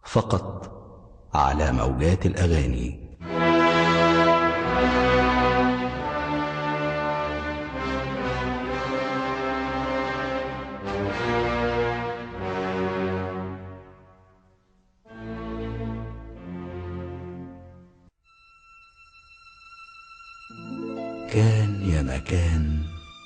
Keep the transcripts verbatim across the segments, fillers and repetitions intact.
فقط على موجات الأغاني. كان يا مكان.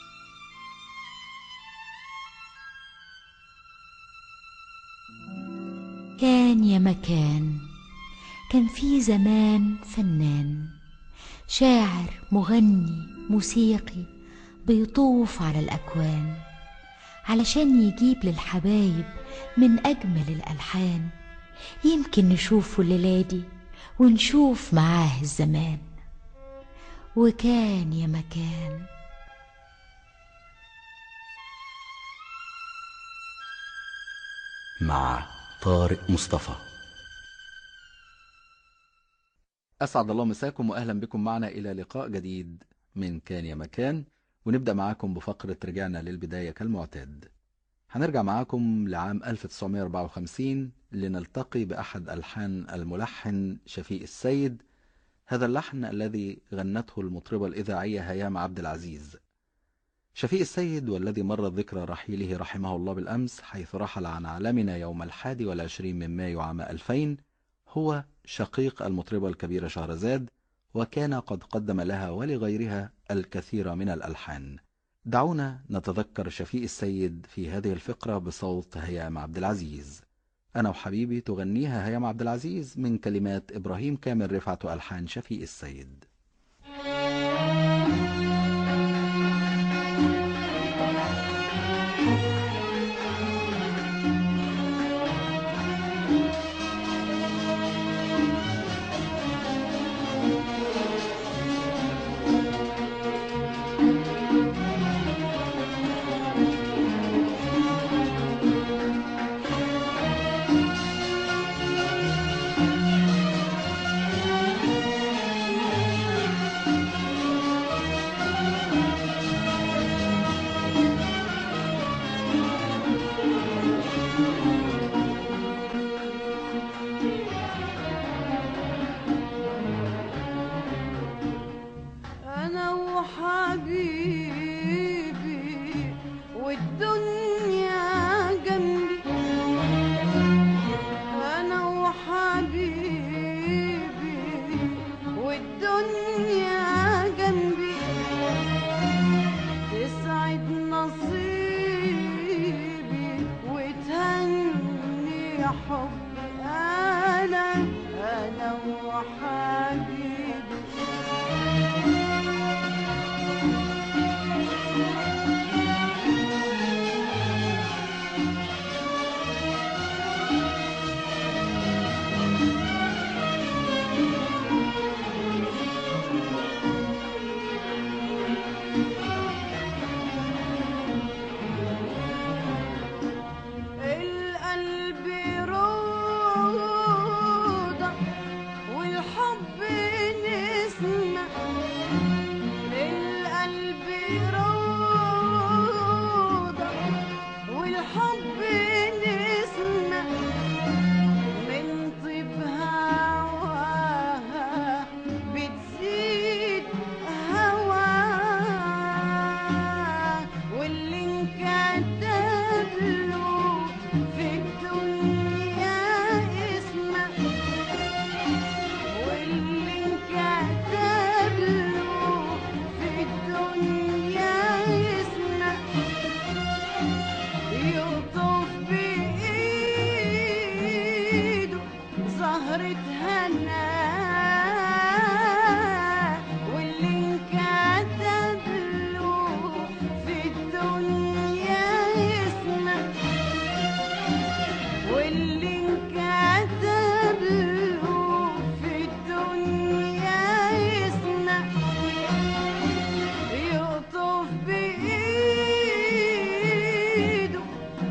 كان يا مكان، كان في زمان فنان شاعر مغني موسيقي بيطوف على الأكوان علشان يجيب للحبايب من أجمل الألحان. يمكن نشوفه الليلة دي ونشوف معاه الزمان. وكان يا مكان. مع طارق مصطفى. أسعد الله مساكم وأهلا بكم معنا إلى لقاء جديد من كان يا مكان، ونبدأ معاكم بفقرة رجعنا للبداية كالمعتاد. هنرجع معاكم لعام ألف وتسعمائة وأربعة وخمسين لنلتقي بأحد ألحان الملحن شفيق السيد، هذا اللحن الذي غنته المطربة الإذاعية هيام عبد العزيز. شفيق السيد والذي مرت ذكرى رحيله رحمه الله بالأمس، حيث رحل عن عالمنا يوم الحادي والعشرين من مايو عام ألفين، هو شقيق المطربة الكبيرة شهرزاد، وكان قد قدم لها ولغيرها الكثير من الألحان. دعونا نتذكر شفيق السيد في هذه الفقرة بصوت هيام عبد العزيز. أنا وحبيبي تغنيها هيام عبد العزيز من كلمات إبراهيم كامل رفعت وألحان شفيق السيد.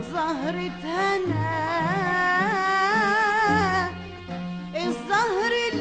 الزهر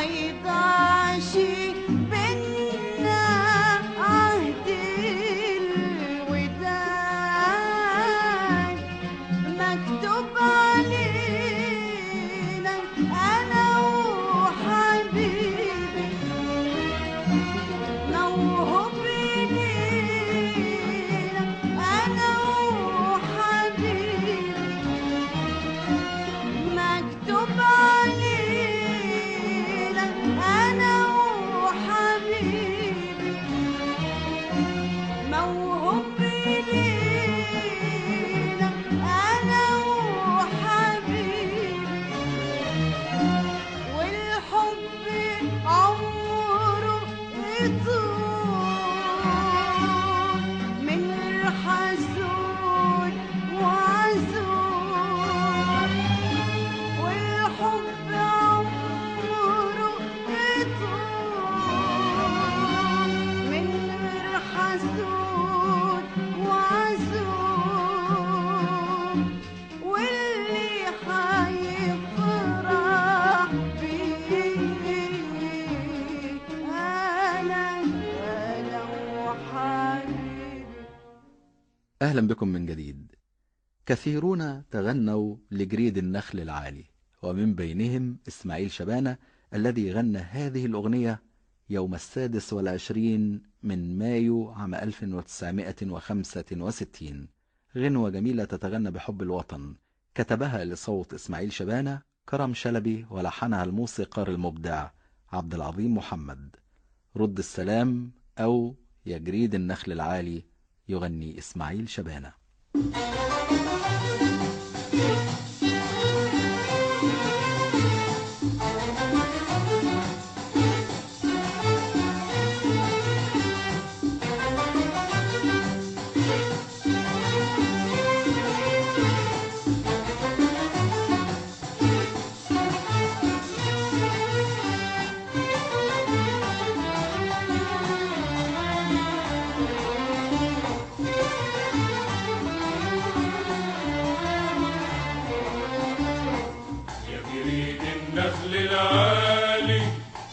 ما يضيعش بينا عهد الوداد، مكتوب علينا أنا وحبيبي، موهوب لينا أنا وحبيبي، مكتوب علينا أنا وحبيبي، موهوب لينا أنا وحبيبي، والحب عمره يطول من غير حسود وعزول، والحب عمره يطول من غير حسود وعزول، واللي حيفرح بيه أنا أنا وحبيبي. أهلا بكم من جديد. كثيرون تغنوا لجريد النخل العالي، ومن بينهم إسماعيل شبانة الذي غنى هذه الأغنية يوم السادس والعشرين من مايو عام ألف وتسعمائة وخمسة وستين. غنوة جميلة تتغنى بحب الوطن، كتبها لصوت إسماعيل شبانة كرم شلبي، ولحنها الموسيقار المبدع عبد العظيم محمد. رد السلام أو يا جريد النخل العالي يغني إسماعيل شبانة. النخل العالي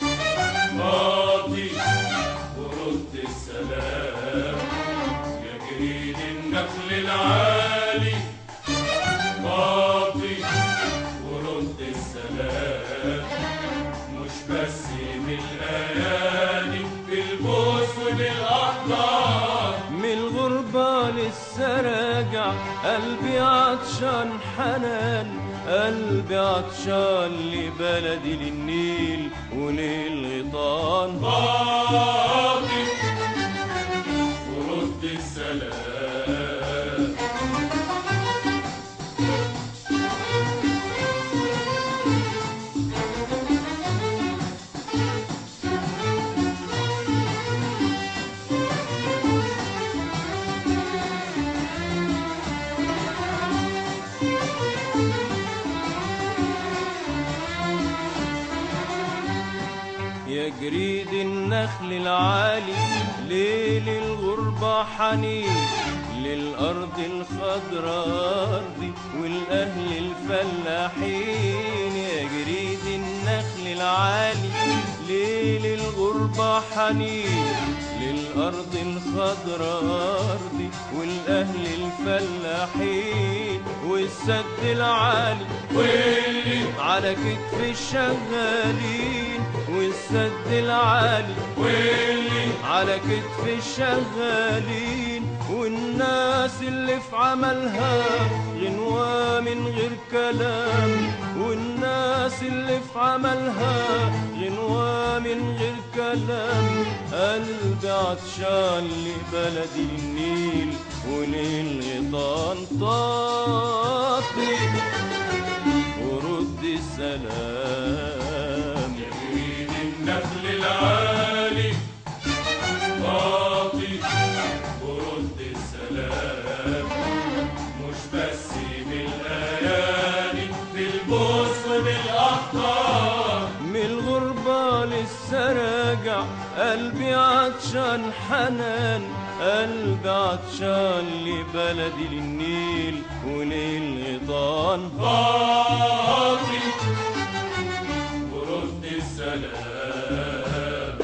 ماضي ورد السلام، يا جريد النخل العالي ماضي ورد السلام، مش بس من الأيادي في البوس وبالأحضان، من الغربة لسه راجع قلبي عطشان حنان، قلبي عطشان لبلدي للنيل وللغيطان، باطي ورد السلام. يا جريد النخل العالي ليل الغربة حنين، للأرض الخضراء أرضي والأهل الفلاحين، يا جريد النخل العالي ليل الغربة حنين، للأرض الخضراء أرضي والأهل الفلاحين، والسد العالي واللي على كتف الشغالين، والسد العالي واللي على كتف الشغالين، والناس اللي في عملها غنوة من غير كلام، والناس اللي في عملها غنوة من غير كلام، قلبي عطشان لبلدي النيل وللغيطان، طاطي ورد السلام. يا جريد النخل العالي طاطي ورد السلام، مش بس بالأيادي في البوس وبالأحضان، من الغربة لسه راجع قلبي عطشان حنان، قلبي عطشان لبلدي للنيل وللغيطان، باطي ورد السلام. السلام.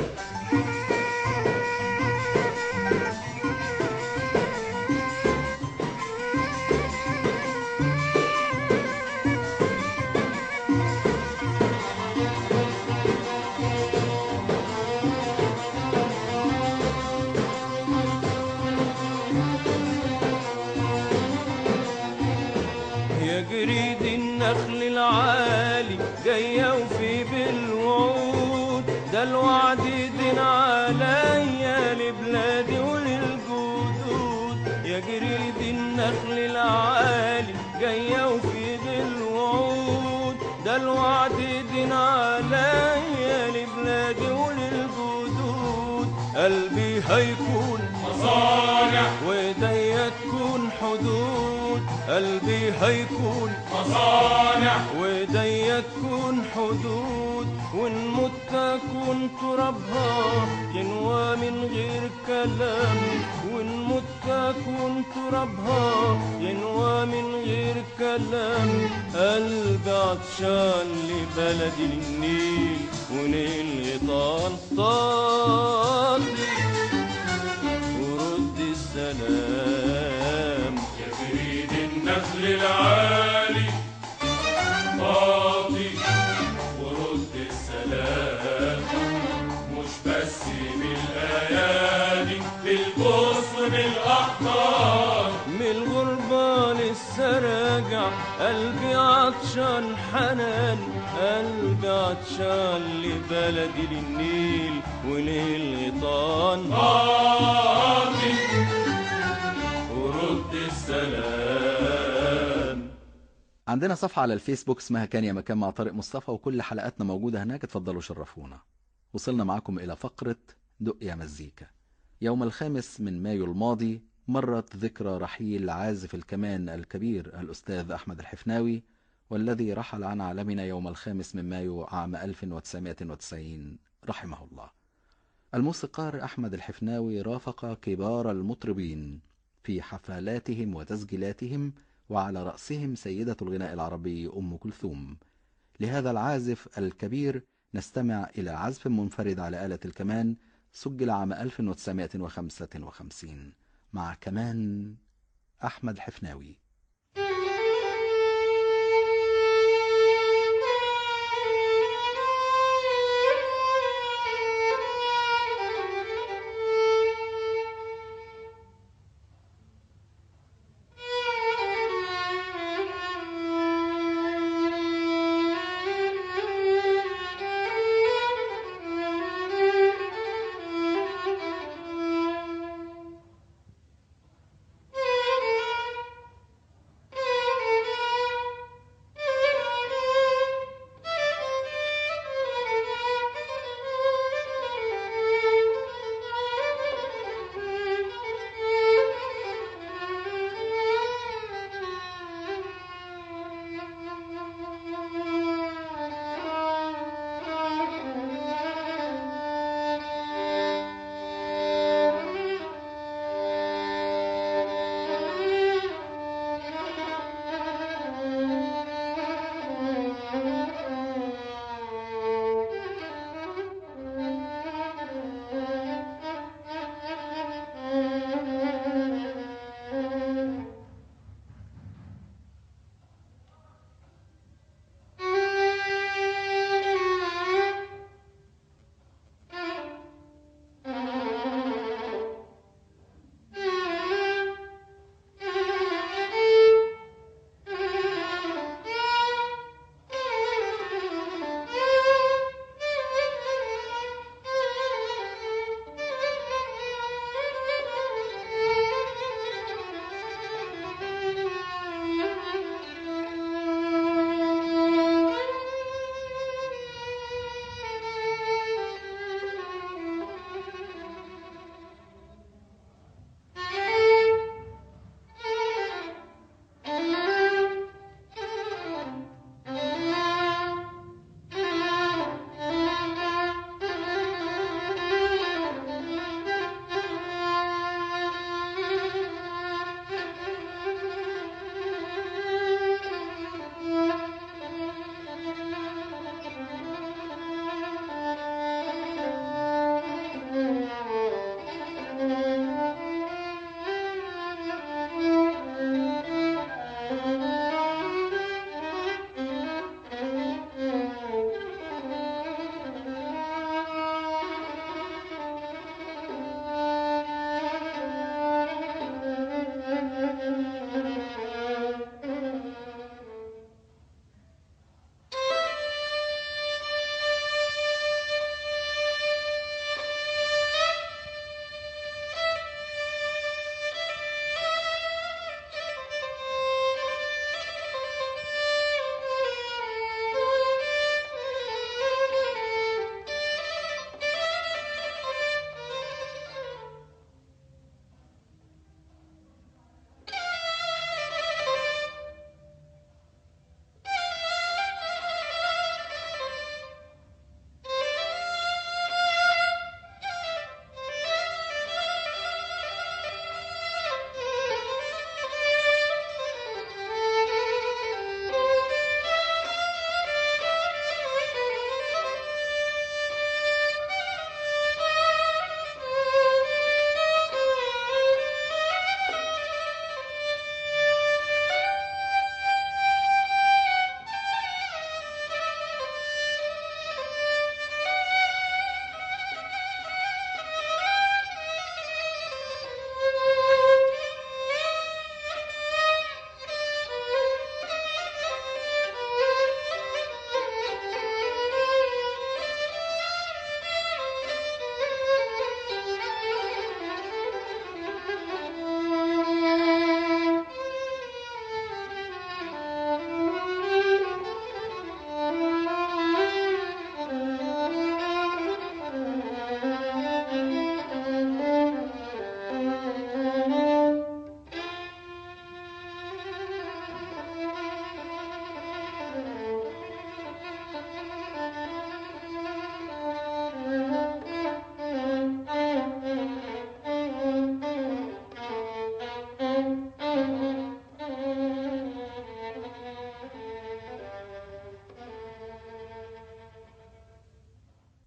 يا جريد النخل العالي جاية وفي بالوعود، ده الوعد دين عليا لبلادي وللجدود. يا جريد النخل العالي جاية وفي بالوعود، ده الوعد دين عليا لبلادي وللجدود. قلبي هيكون مصانع وايديا تكون حدود، قلبي هيكون مصانع وايديا تكون حدود. ونموت تكون ترابها ينوى من غير كلام، ونموت تكون ترابها ينوى من غير كلام. قلبي عطشان لبلدي النيل ونيل غيطان طاطي ورد السلام. يا جريد النخل العالي طاطي ورد السلام، مش بس بالايادي بالبصر بالاحضان. من الغربة لسه راجع قلبي عطشان حنان، قلبي عطشان لبلدي للنيل وللغيطان طاطي ورد السلام. عندنا صفحة على الفيسبوك اسمها كان يا مكان مع طارق مصطفى، وكل حلقاتنا موجودة هناك، اتفضلوا شرفونا. وصلنا معكم إلى فقرة دق يا مزيكا. يوم الخامس من مايو الماضي مرت ذكرى رحيل عازف الكمان الكبير الأستاذ أحمد الحفناوي، والذي رحل عن عالمنا يوم الخامس من مايو عام ألف وتسعمائة وتسعين رحمه الله. الموسيقار أحمد الحفناوي رافق كبار المطربين في حفلاتهم وتسجيلاتهم، وعلى رأسهم سيدة الغناء العربي أم كلثوم. لهذا العازف الكبير نستمع إلى عزف منفرد على آلة الكمان سجل عام ألف وتسعمائة وخمسة وخمسين مع كمان أحمد الحفناوي.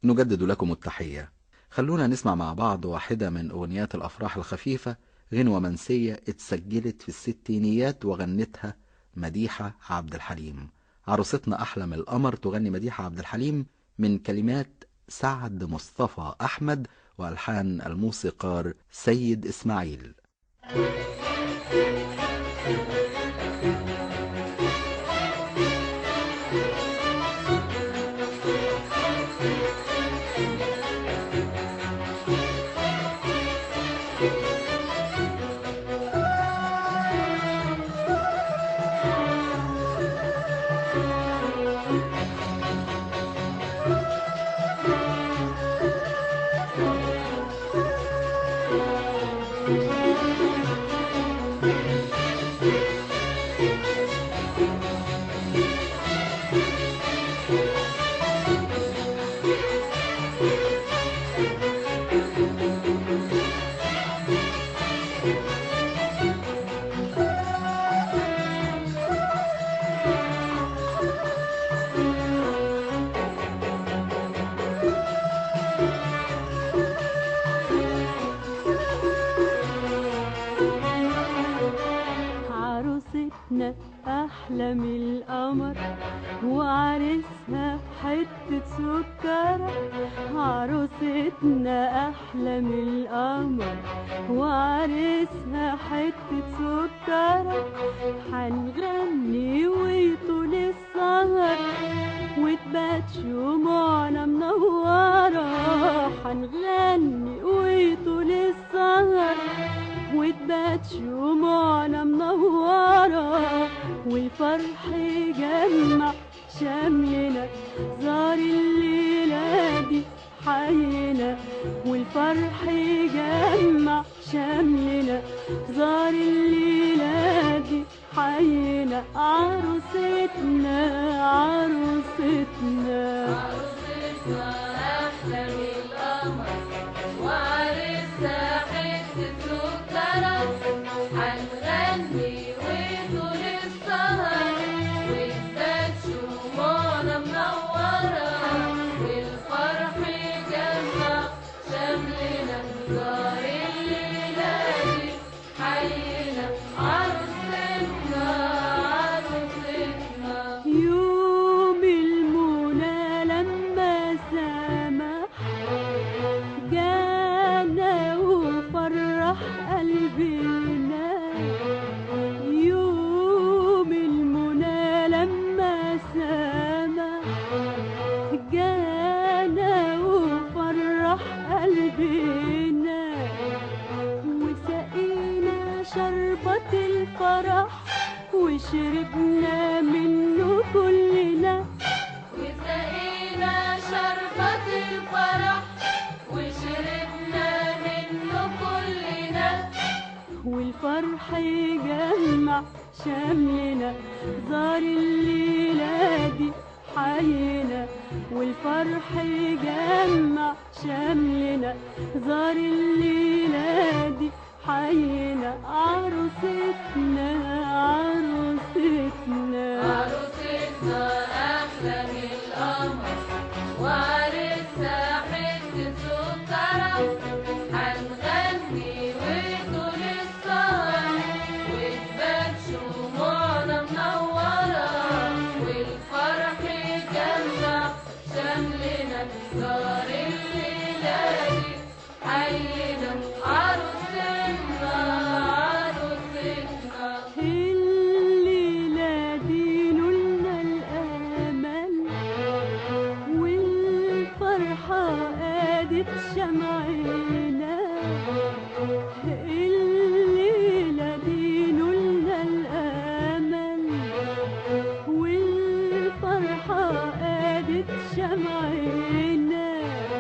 نجدد لكم التحية. خلونا نسمع مع بعض واحدة من أغنيات الأفراح الخفيفة، غنوة منسية اتسجلت في الستينيات وغنتها مديحة عبد الحليم. عروستنا أحلى من القمر تغني مديحة عبد الحليم من كلمات سعد مصطفى أحمد وألحان الموسيقار سيد إسماعيل. عروستنا أحلى من القمر وعريسها حتة سكرة. عروستنا أحلى من القمر وعريسها حتة سكرة. حنغني ويطول السهر وتبات شموعنا منورة. حنغني ويطول السهر وتبات شموعنا منورة. والفرح يجمع شملنا زار الليلة دي حينا. والفرح يجمع شملنا زار الليلة دي حينا. عروستنا عروستنا عروستنا أحلى من القمر وعريسها حتة سكرة. حنغني وطول السهر وتبات شموعنا منورة. والفرح يجمع شملنا زار الليلة دي حينا. عروستنا عروستنا يوم المنى لما سمح جانا وفرح قلبنا. يوم المنى لما سمح جانا وفرح قلبنا. وسقينا شربة الفرح وشربنا منه كلنا. وسقينا شربة الفرح وشربنا منه كلنا. والفرح يجمع شملنا زار الليلة دي حينا. والفرح يجمع شملنا زار الليلة دي حينا. عروستنا عروستنا عروستنا أحلى من القمر وعريسها حتة سكرة. حنغني وطول السهر وتبات شموعنا منورة. والفرح يجمع شملنا زار الليلة دي حينا. عروستنا عروستنا الليلة دي نولنا الأمل والفرحة قادت شمعنا. الليلة دي نولنا الأمل والفرحة قادت شمعنا.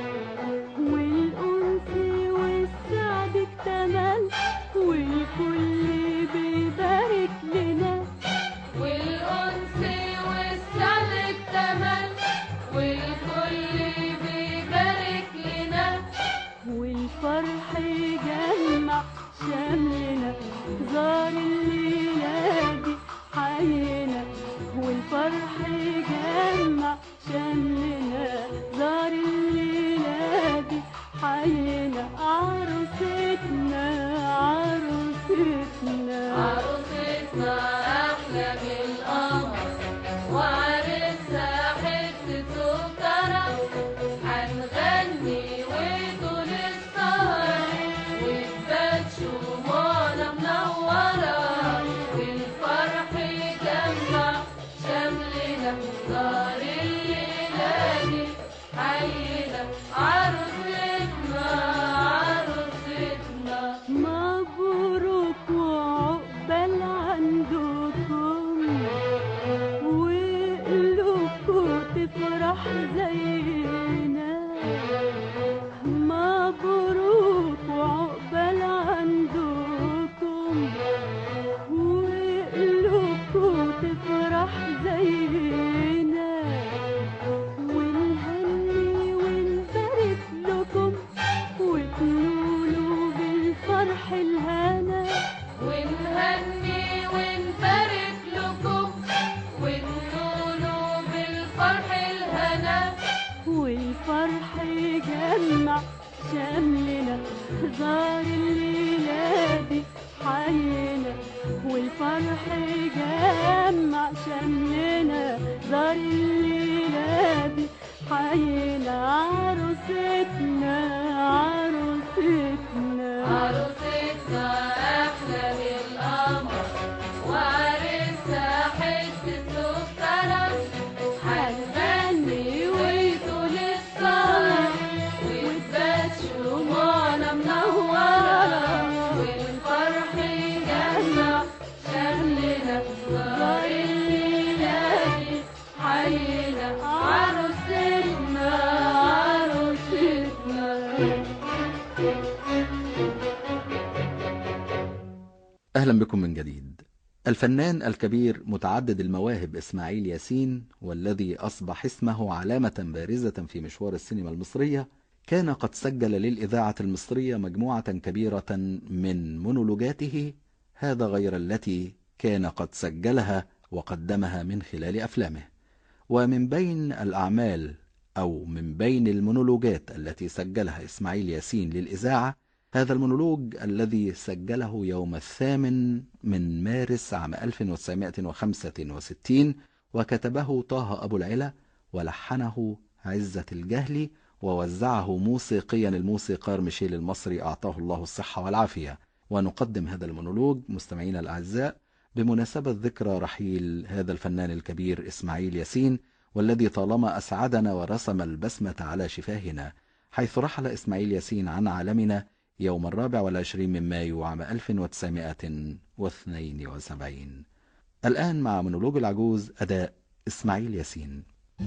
والأنس والسعد اكتمل والكل بيبارك لنا. والأنس والسعد اكتمل والكل بيبارك لنا. والفرح يجمع شملنا زار الليلة دي حينا. والفرح يجمع شملنا زار الليلة جمع شملنا زار الليلة دي حينا والفرح جمع شملنا زار الليلة دي حينا عروستنا عروستنا عروستنا أحلى من القمر وعرسها حتة سكرة هنغني ويطول السهر وتبات شموعنا منورة والفرح يجمع شملنا زار الليلة دي حينا عروستنا عروستنا. أهلا بكم من جديد. الفنان الكبير متعدد المواهب إسماعيل ياسين، والذي أصبح اسمه علامة بارزة في مشوار السينما المصرية، كان قد سجل للإذاعة المصرية مجموعة كبيرة من مونولوجاته، هذا غير التي كان قد سجلها وقدمها من خلال أفلامه. ومن بين الأعمال أو من بين المونولوجات التي سجلها إسماعيل ياسين للإذاعة هذا المونولوج الذي سجله يوم الثامن من مارس عام ألف وتسعمائة وخمسة وستين، وكتبه طه أبو العلا، ولحنه عزة الجهلي، ووزعه موسيقيا الموسيقار ميشيل المصري أعطاه الله الصحة والعافية. ونقدم هذا المونولوج مستمعينا الأعزاء بمناسبة ذكرى رحيل هذا الفنان الكبير إسماعيل ياسين، والذي طالما أسعدنا ورسم البسمة على شفاهنا، حيث رحل إسماعيل ياسين عن عالمنا يوم الرابع والعشرين من مايو عام ألف وتسعمائة واثنين وسبعين. الآن مع مونولوج العجوز، أداء إسماعيل ياسين.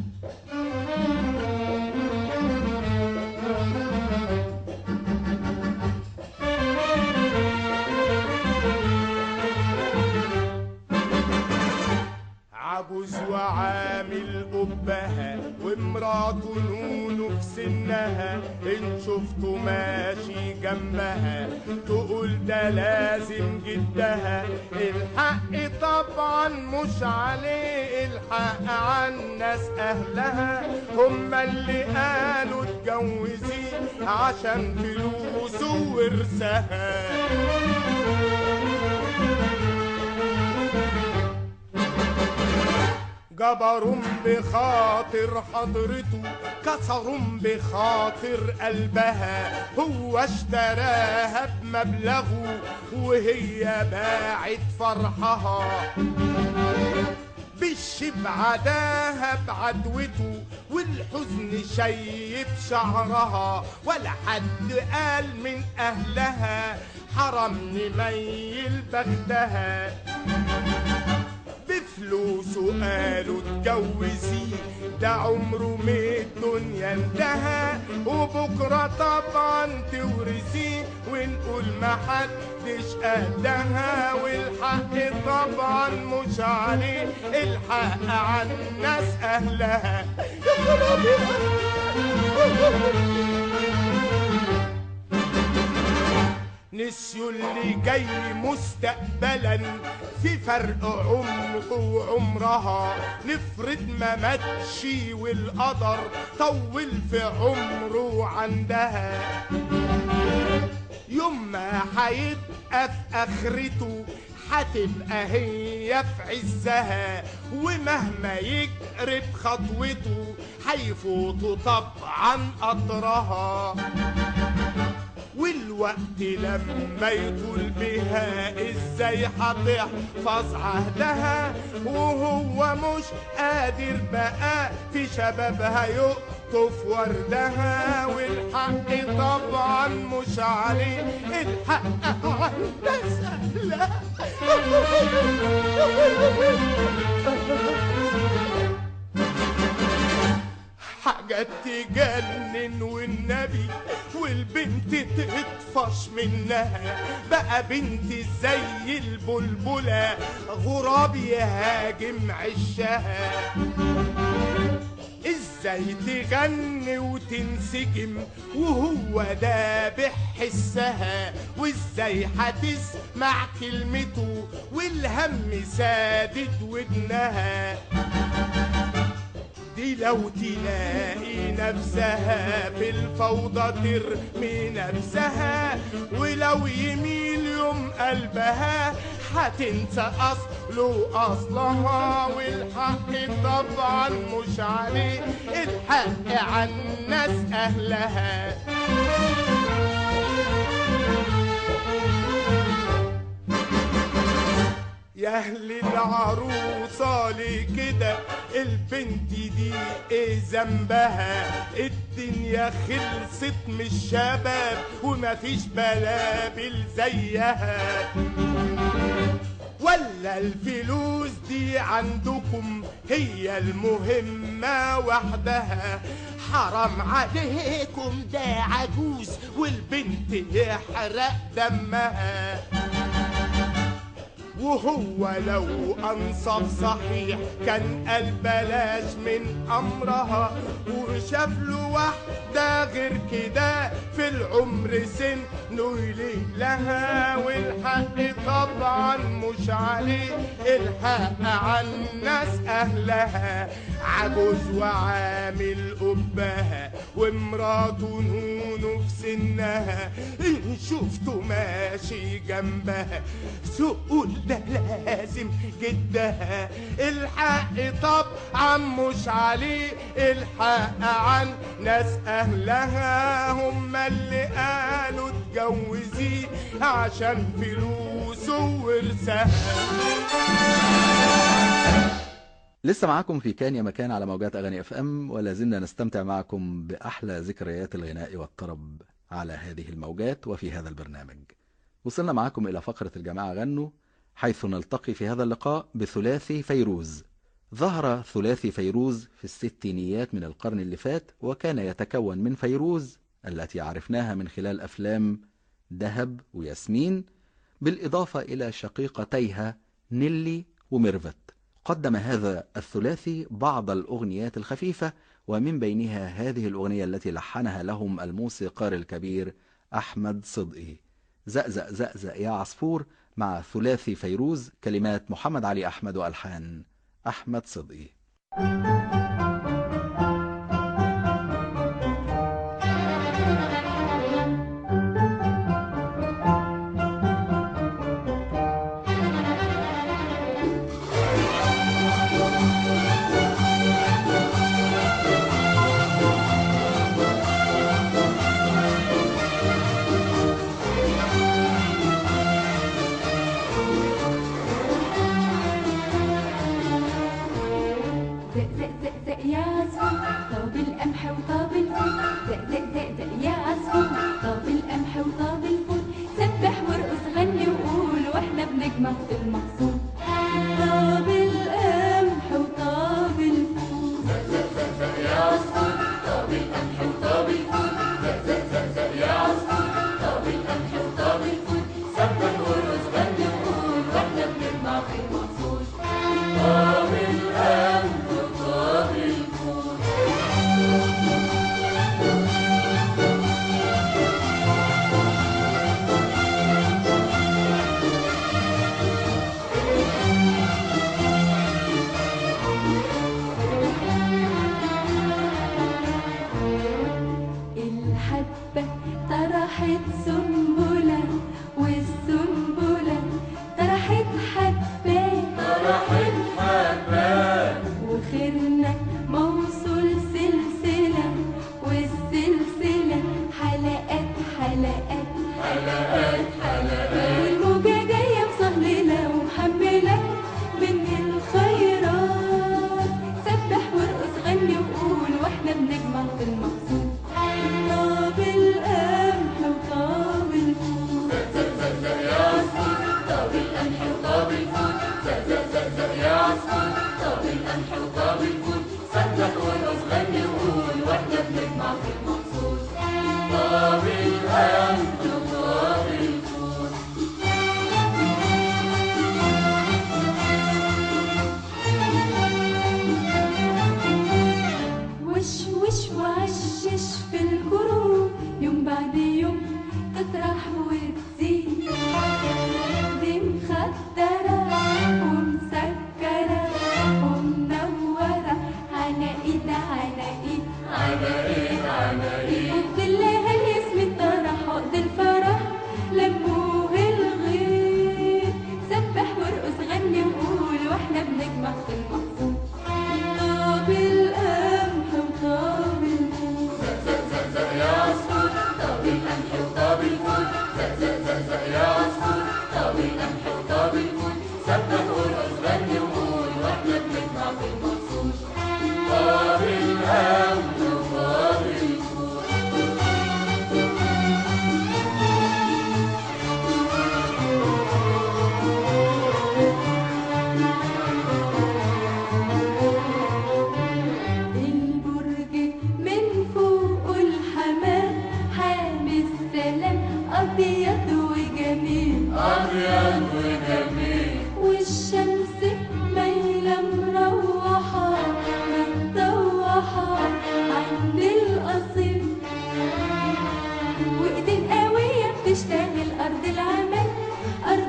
عجوز وعامل قبها ومراته نونو في سنها، ان شفته ماشي جنبها تقول ده لازم جدها. الحق طبعا مش عليه، الحق عن ناس اهلها، هما اللي قالوا اتجوزي عشان فلوسه ورثها. جبرهم بخاطر حضرته، كسرهم بخاطر قلبها، هو اشتراها بمبلغه وهي باعت فرحها. بالشبع داها بعدوته والحزن شيب شعرها، ولا حد قال من اهلها حرام نميل بختها. بفلوسه قالوا اتجوزي ده عمره من الدنيا انتهى، وبكره طبعا تورثي ونقول محدش قدها. والحق طبعا مش عليه، الحق عن ناس اهلها. نسيوا اللي جاي مستقبلا في فرق عمره وعمرها. نفرض ما ماتش والقدر طول في عمره عندها، يوم ما هيبقى في اخرته هتبقى هي في عزها. ومهما يجري بخطوته هيفوتوا طبعا قطرها. والوقت لما يطول بها ازاي هتحفظ عهدها، وهو مش قادر بقى في شبابها يقطف وردها. والحق طبعا مش عليه، الحق عند سهلها. حاجات تجنن والنبي، والبنت تطفش منها. بقى بنت زي البلبلة غراب يهاجم عشها. ازاي تغني وتنسجم وهو دابح حسها، وازاي هتسمع كلمته والهم سادد ودنها. دي لو تلاقي نفسها في الفوضى ترمي نفسها، ولو يميل يوم قلبها هتنسى أصله أصلها. والحق طبعا مش عليه، الحق عن ناس أهلها. يا أهل العروسة ليه كده؟ البنت دي ايه ذنبها؟ الدنيا خلصت من الشباب ومفيش بلابل زيها، ولا الفلوس دي عندكم هي المهمة وحدها؟ حرام عليكم، ده عجوز والبنت يحرق دمها. وهو لو أنصف صحيح كان قال بلاش من أمرها، وشاف له واحدة غير كده في العمر سن يليق لها. والحق طبعا مش عليه، الحق عن ناس أهلها. عجوز وعامل أبها ومراته نونو في سنها، إن شفته ماشي جنبها سقول ده لازم جدها. الحق طبعا مش عليه، الحق عن ناس أهلها. هم اللي قالوا اتجوزيه عشان فلوسه ورثها. لسه معاكم في كان يا مكان على موجات أغاني اف ام، ولا زلنا نستمتع معكم بأحلى ذكريات الغناء والطرب على هذه الموجات وفي هذا البرنامج. وصلنا معاكم إلى فقرة الجماعة غنوا، حيث نلتقي في هذا اللقاء بثلاثي فيروز. ظهر ثلاثي فيروز في الستينيات من القرن اللي فات، وكان يتكون من فيروز التي عرفناها من خلال أفلام دهب وياسمين، بالإضافة إلى شقيقتيها نيلي وميرفت. قدم هذا الثلاثي بعض الأغنيات الخفيفة، ومن بينها هذه الأغنية التي لحنها لهم الموسيقار الكبير أحمد صدقي، زقزق زقزق يا عصفور، مع ثلاثي فيروز، كلمات محمد علي أحمد وألحان أحمد صدقي. طاب الأمن طاب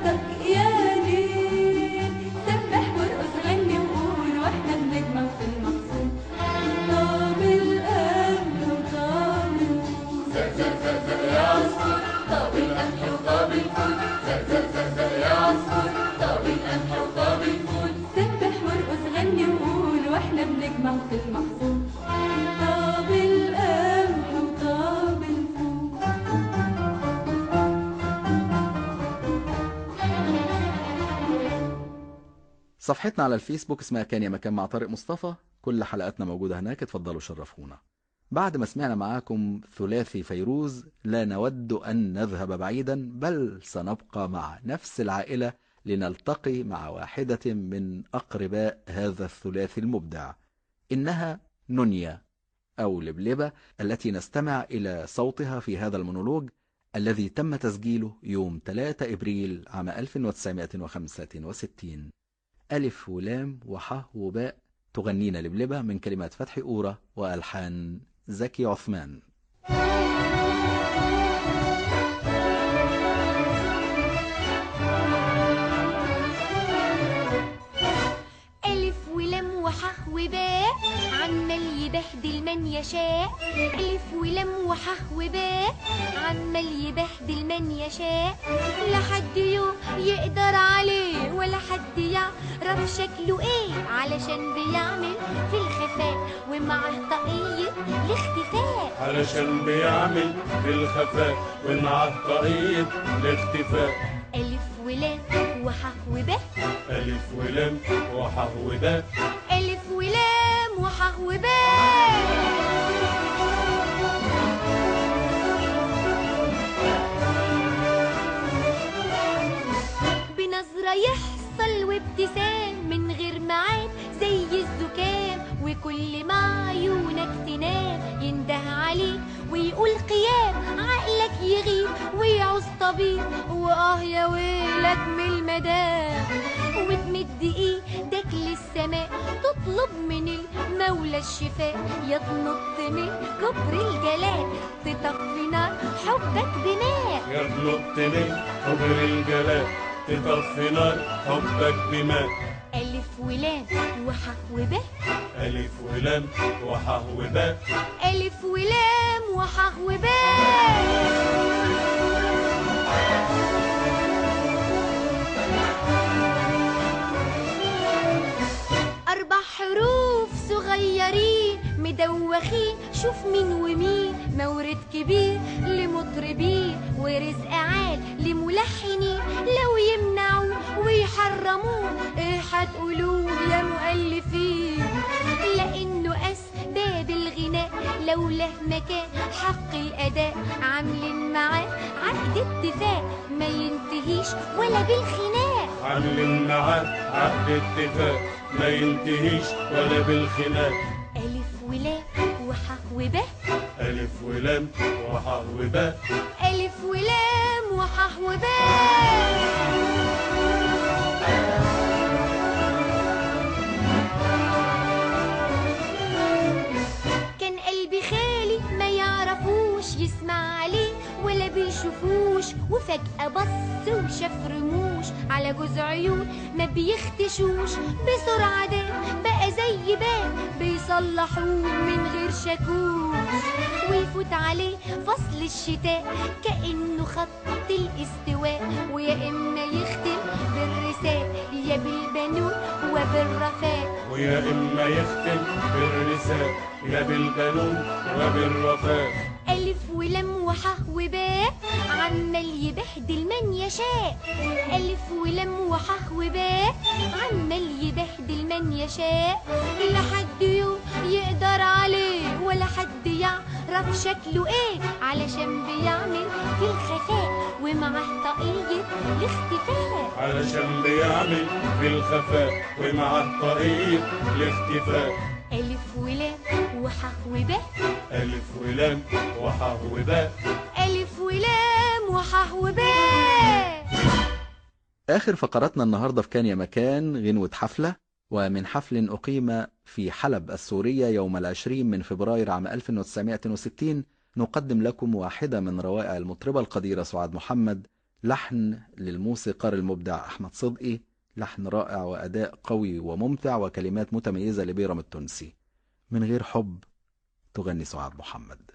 صوتك يا ليل، سبح وارقص غني وقول واحنا بنجمع في المحصول. طاب القمح وطاب الفول، زق زق زق زق يا عصفور، طاب القمح وطاب الفول، زق زق زق زق يا عصفور، طاب القمح وطاب الفول. سبح وارقص غني وقول واحنا بنجمع في المحصول. طاب القمح وطاب الفول. صفحتنا على الفيسبوك اسمها كان يا مكان مع طارق مصطفى، كل حلقاتنا موجودة هناك، اتفضلوا شرفونا. بعد ما سمعنا معاكم ثلاثي فيروز، لا نود أن نذهب بعيدا، بل سنبقى مع نفس العائلة لنلتقي مع واحدة من أقرباء هذا الثلاثي المبدع، إنها نونيا أو لبلبة، التي نستمع إلى صوتها في هذا المونولوج الذي تم تسجيله يوم ثلاثة إبريل عام ألف وتسعمائة وخمسة وستين. ألف ولام وحاء وباء، تغنينا لبلبة من كلمات فتحي أورا وألحان زكي عثمان. ألف ولام وحاء وباء، عمال يبهدل من يشاء. ألف ولام وحاء وباء، عمال يبهدل من يشاء. لا حد يوم يقدر عليه ولا حد يعرف شكله ايه، علشان بيعمل في الخفاء ومعه طاقية الاختفاء. علشان بيعمل في الخفاء ومعاه طاقية الاختفاء. ألف ولام وحاء وباء، ألف ولام وحاء وباء، ألف ولام وحاء وباء. بنظرة يحصل وابتسام من غير معاد زي الزكام، وكل ما عيونك تنام ينده عليك ويقول قيام. عقلك يغيب ويعوز طبيب، وآه يا ويلك من المدام. وتمد ايدك للسماء تطلب من المولى الشفاء، يا تنط من كبر الجلال تطفي نار حبك بماء. يا تنط من كبر الجلال تطفي نار حبك بماء. ألف ولام وحاء وباء، ألف ولام وحاء وباء، ألف ولام وحاء وباء. أربع حروف صغيرين مدوخين، شوف مين ومين. مورد كبير لمطربين ورزق عال لملحنين. لو يمنعوا ويحرموه ايه هتقولوه يا مؤلفين؟ لأنه أسباب الغناء لوله مكان حق الأداء. عاملين معاه عقد اتفاق ما ينتهيش ولا بالخناق. عاملين معاه عقد اتفاق ما ينتهيش ولا بالخناق. ألف ولام وحاء وباء، ألف ولام وحاء وباء، ألف ولام وحاء وباء. كان قلبي خالي ما يعرفوش يسمع عليه ولا بيشوفوش، وفجأة بص وشاف رموش على جوز عيون ما بيختشوش. بسرعة ده بقى زي باب بيصلحوه من غير شاكوش. ويفوت عليه فصل الشتاء كأنه خط الاستواء، ويا إما يختم بالرساء يا بالبنون وبالرفاء. ويا إما يختم بالرساء يا بالبنون وبالرفاء. ألف ولام وحاء وباء، عمال يبهدل من يشاء. ألف ولام وحاء وباء، عمال يبهدل من يشاء. لا حد يوم يقدر عليه ولا حد يعرف شكله ايه، علشان بيعمل في الخفاء ومعاه طاقية الاختفاء. علشان بيعمل في الخفاء ومعاه طاقية الاختفاء. ألف ولام وحاء وباء، ألف ولام وحاء وباء، ألف ولام وحاء وباء. آخر فقراتنا النهاردة في كان يا مكان غنوة حفلة، ومن حفل أقيم في حلب السورية يوم العشرين من فبراير عام ألف وتسعمائة وستين، نقدم لكم واحدة من روائع المطربة القديرة سعاد محمد لحن للموسيقار المبدع أحمد صدقي، لحن رائع وأداء قوي وممتع وكلمات متميزة لبيرم التونسي. من غير حب تغني سعاد محمد.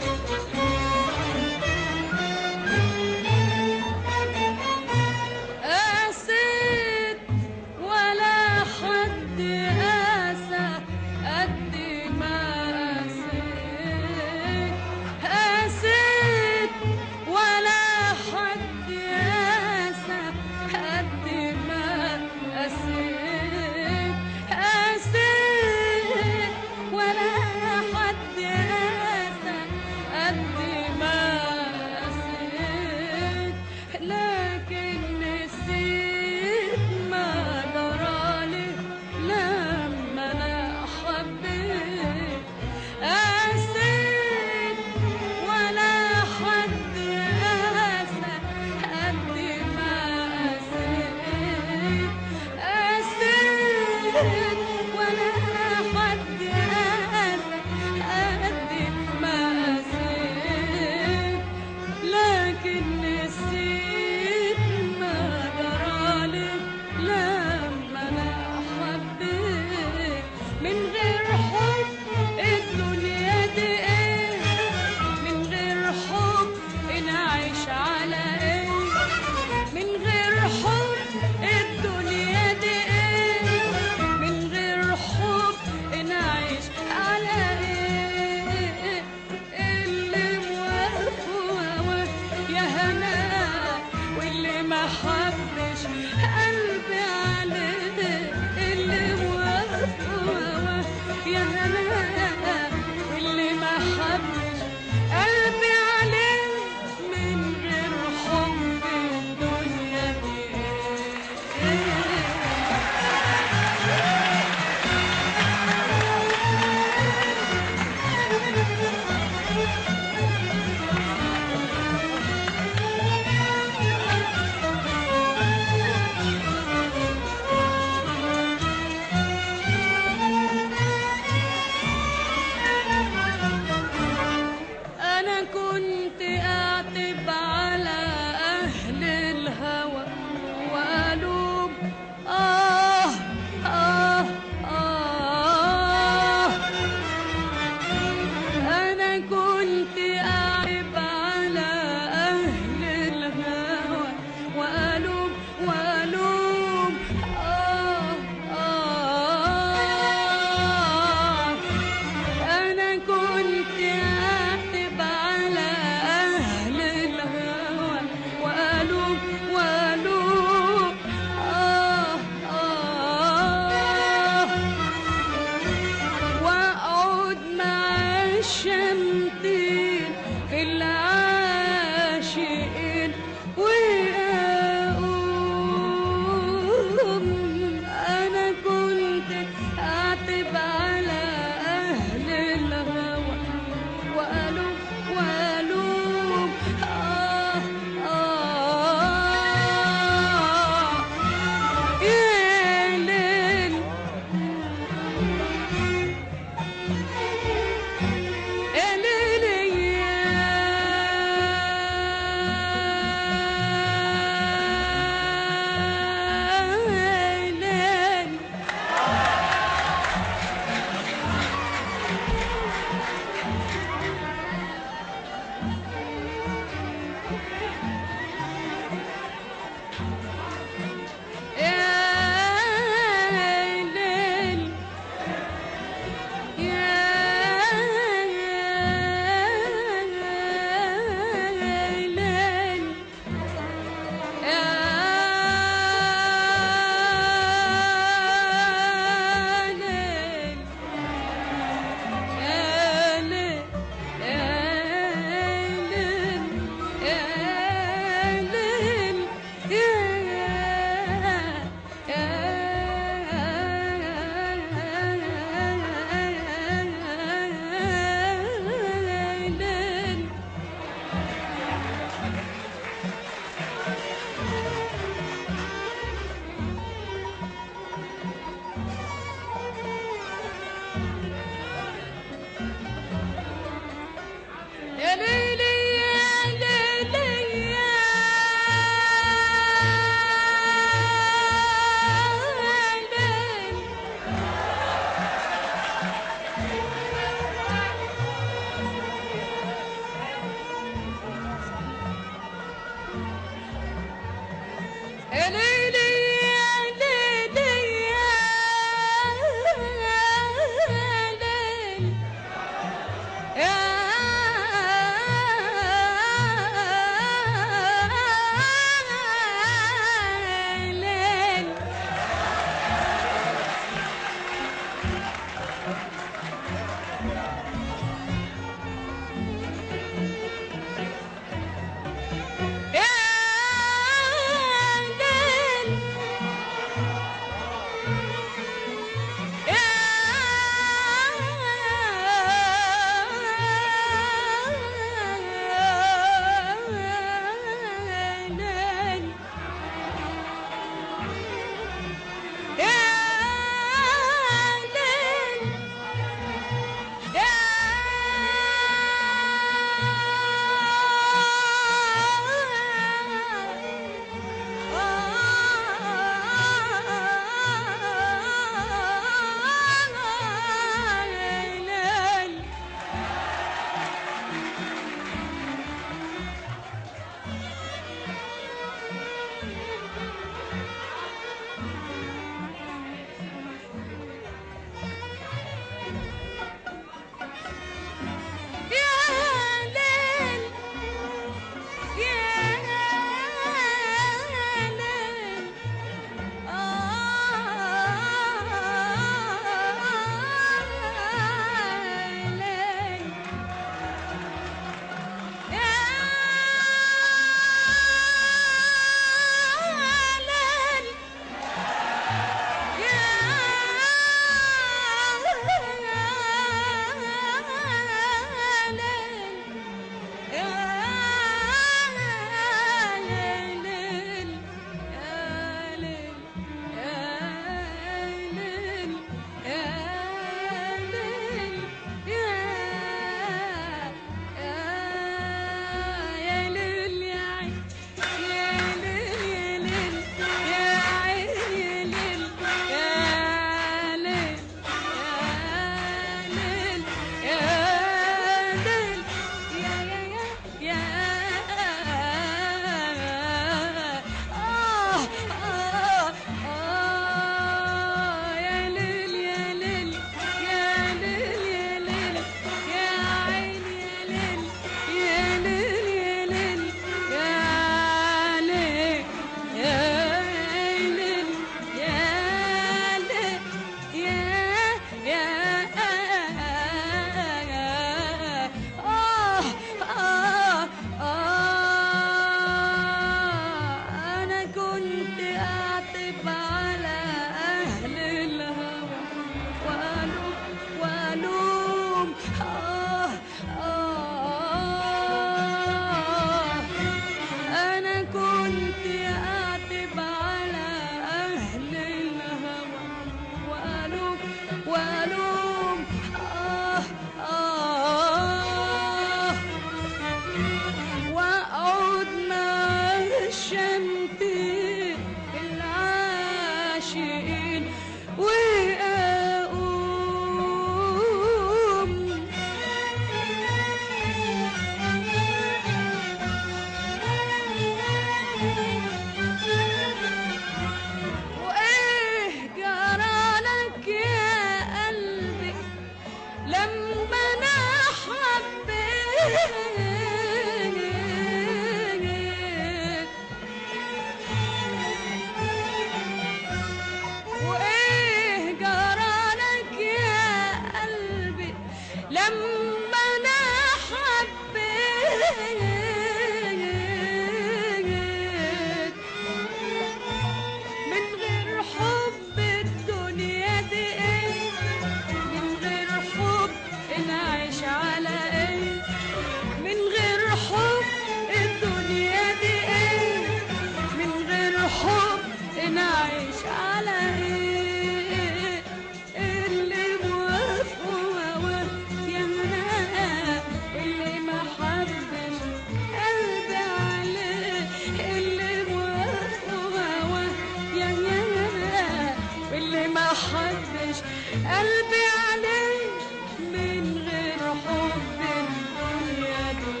على ايه اللي موافق هواه يا هناء اللي ما حبش قلبي عليه اللي موافق هواه يا هناء اللي ما حبش قلبي عليه من غير حب الدنيا دي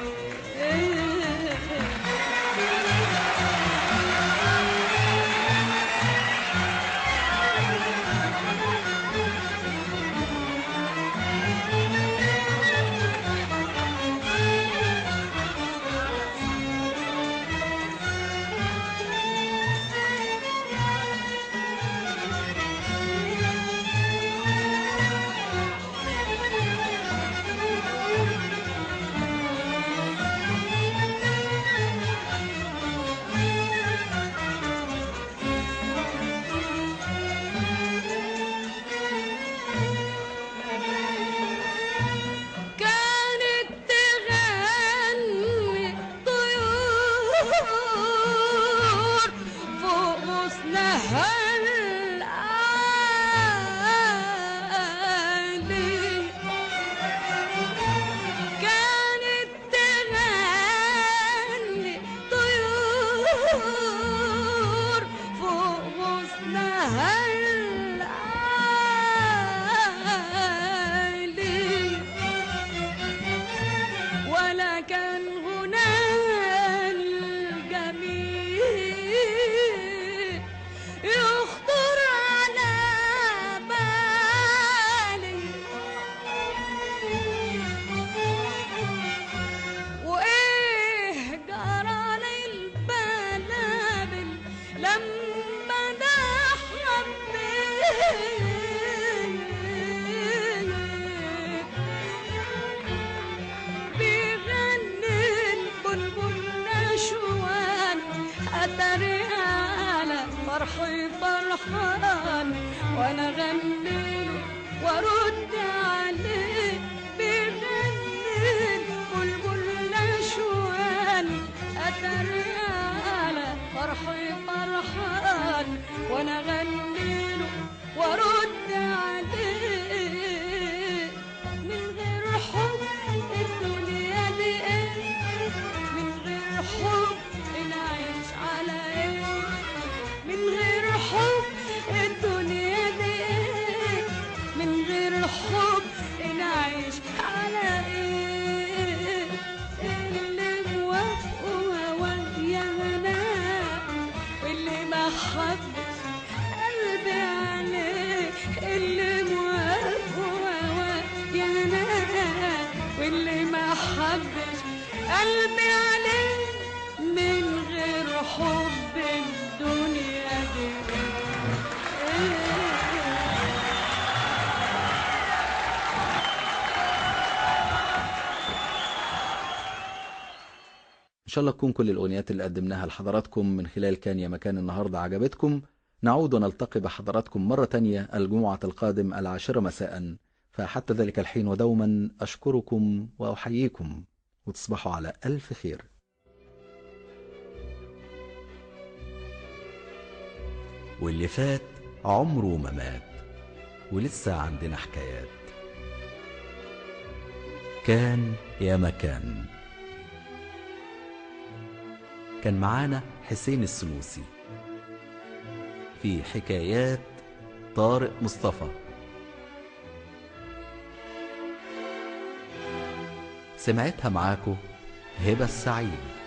كانت تغني طيور فوق غصنها العالي كانت تغني طيور فوق غصنها العالي ولا كان غناها الجميل يخطر على بالي وايه جرى للبلابل لما ده بيغني البلبل نشوان أتري على فرحي فرحان وأنا غنيله وأرد عليه بيغني البلبل نشوان أتري على فرحي فرحان وأنا غنيله وأرد عليه من غير حب الدنيا دي ايه من غير حب نعيش على ايه من غير حب الدنيا دي ايه من غير حب نعيش على ايه اللي موافق هواه يا هناء واللي ما حبش قلبي عليه اللي موافق هواه يا هناء واللي ما حبش قلبي عليه من غير حب الدنيا دي إن شاء الله تكون كل الأغنيات اللي قدمناها لحضراتكم من خلال كان يا مكان النهاردة عجبتكم. نعود ونلتقي بحضراتكم مرة تانية الجمعة القادم العاشرة مساء، فحتى ذلك الحين ودوما أشكركم وأحييكم وتصبحوا على ألف خير. واللي فات عمره ما مات ولسه عندنا حكايات. كان يا مكان. كان معانا حسين السنوسي في حكايات طارق مصطفى. سمعتها معاكو هبة السعيد.